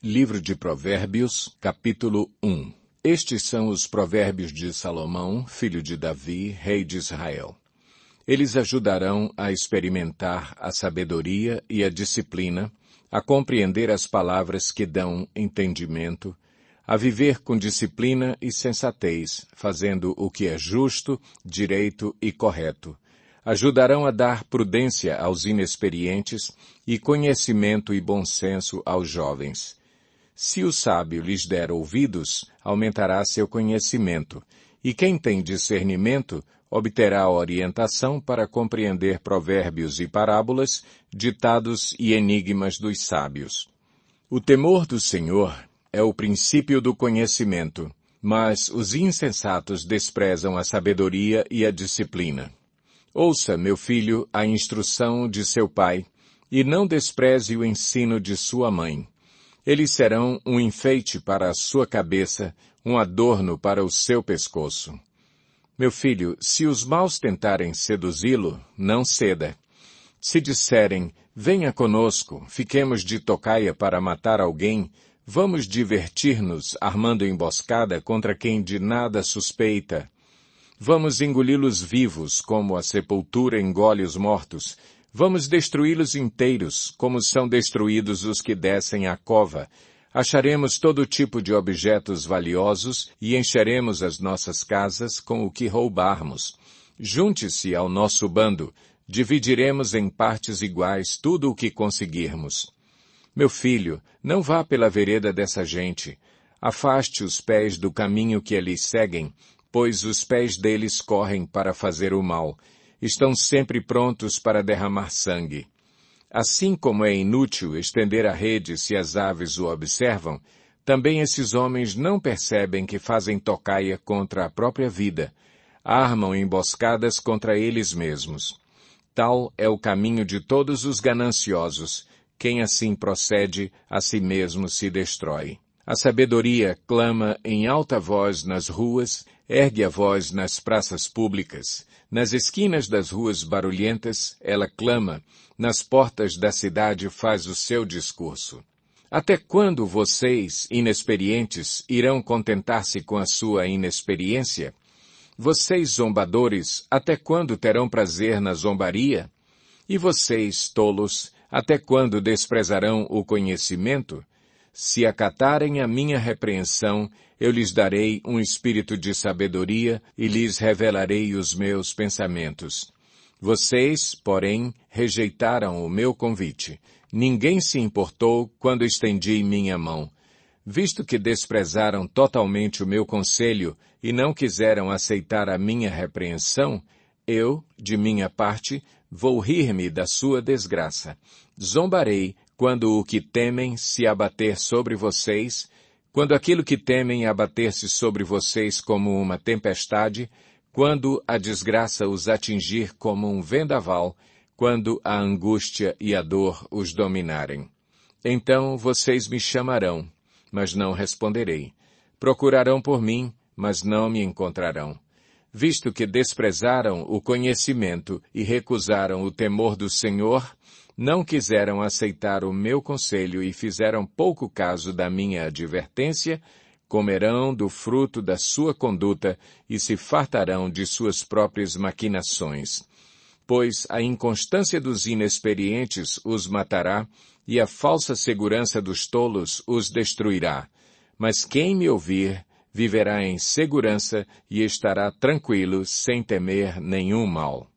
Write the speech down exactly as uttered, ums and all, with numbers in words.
Livro de Provérbios, capítulo um. Estes são os provérbios de Salomão, filho de Davi, rei de Israel. Eles ajudarão a experimentar a sabedoria e a disciplina, a compreender as palavras que dão entendimento, a viver com disciplina e sensatez, fazendo o que é justo, direito e correto. Ajudarão a dar prudência aos inexperientes e conhecimento e bom senso aos jovens. Se o sábio lhes der ouvidos, aumentará seu conhecimento, e quem tem discernimento obterá orientação para compreender provérbios e parábolas, ditados e enigmas dos sábios. O temor do Senhor é o princípio do conhecimento, mas os insensatos desprezam a sabedoria e a disciplina. Ouça, meu filho, a instrução de seu pai, e não despreze o ensino de sua mãe. Eles serão um enfeite para a sua cabeça, um adorno para o seu pescoço. Meu filho, se os maus tentarem seduzi-lo, não ceda. Se disserem, venha conosco, fiquemos de tocaia para matar alguém, vamos divertir-nos armando emboscada contra quem de nada suspeita. Vamos engoli-los vivos, como a sepultura engole os mortos. Vamos destruí-los inteiros, como são destruídos os que descem à cova. Acharemos todo tipo de objetos valiosos e encheremos as nossas casas com o que roubarmos. Junte-se ao nosso bando. Dividiremos em partes iguais tudo o que conseguirmos. Meu filho, não vá pela vereda dessa gente. Afaste os pés do caminho que eles seguem, pois os pés deles correm para fazer o mal. Estão sempre prontos para derramar sangue. Assim como é inútil estender a rede se as aves o observam, também esses homens não percebem que fazem tocaia contra a própria vida, armam emboscadas contra eles mesmos. Tal é o caminho de todos os gananciosos. Quem assim procede, a si mesmo se destrói. A sabedoria clama em alta voz nas ruas, ergue a voz nas praças públicas. Nas esquinas das ruas barulhentas, ela clama, nas portas da cidade faz o seu discurso. Até quando vocês, inexperientes, irão contentar-se com a sua inexperiência? Vocês, zombadores, até quando terão prazer na zombaria? E vocês, tolos, até quando desprezarão o conhecimento? Se acatarem a minha repreensão, eu lhes darei um espírito de sabedoria e lhes revelarei os meus pensamentos. Vocês, porém, rejeitaram o meu convite. Ninguém se importou quando estendi minha mão. Visto que desprezaram totalmente o meu conselho e não quiseram aceitar a minha repreensão, eu, de minha parte, vou rir-me da sua desgraça. Zombarei quando o que temem se abater sobre vocês, quando aquilo que temem abater-se sobre vocês como uma tempestade, quando a desgraça os atingir como um vendaval, quando a angústia e a dor os dominarem. Então vocês me chamarão, mas não responderei. Procurarão por mim, mas não me encontrarão. Visto que desprezaram o conhecimento e recusaram o temor do Senhor, não quiseram aceitar o meu conselho e fizeram pouco caso da minha advertência, comerão do fruto da sua conduta e se fartarão de suas próprias maquinações. Pois a inconstância dos inexperientes os matará e a falsa segurança dos tolos os destruirá. Mas quem me ouvir viverá em segurança e estará tranquilo sem temer nenhum mal.